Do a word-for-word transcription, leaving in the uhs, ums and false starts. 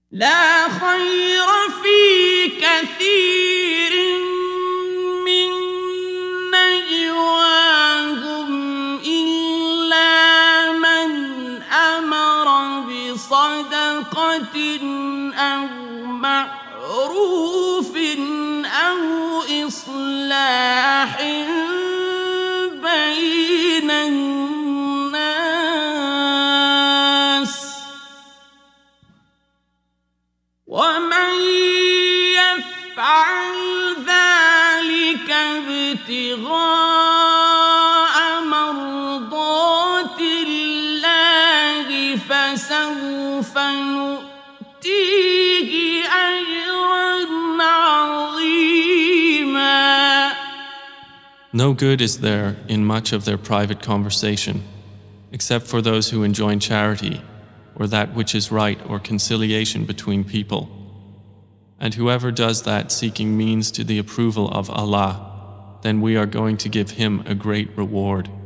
لا خير في كثير من نجواهم إلا من أمر بصدقة أو معروف أو إصلاح بين الناس ومن يفعل ذلك ابتغاء مرضات الله فسوف نؤتيه أجرا عظيما. No good is there in much of their private conversation, except for those who enjoin charity, or that which is right or conciliation between people. And whoever does that seeking means to the approval of Allah, then we are going to give him a great reward.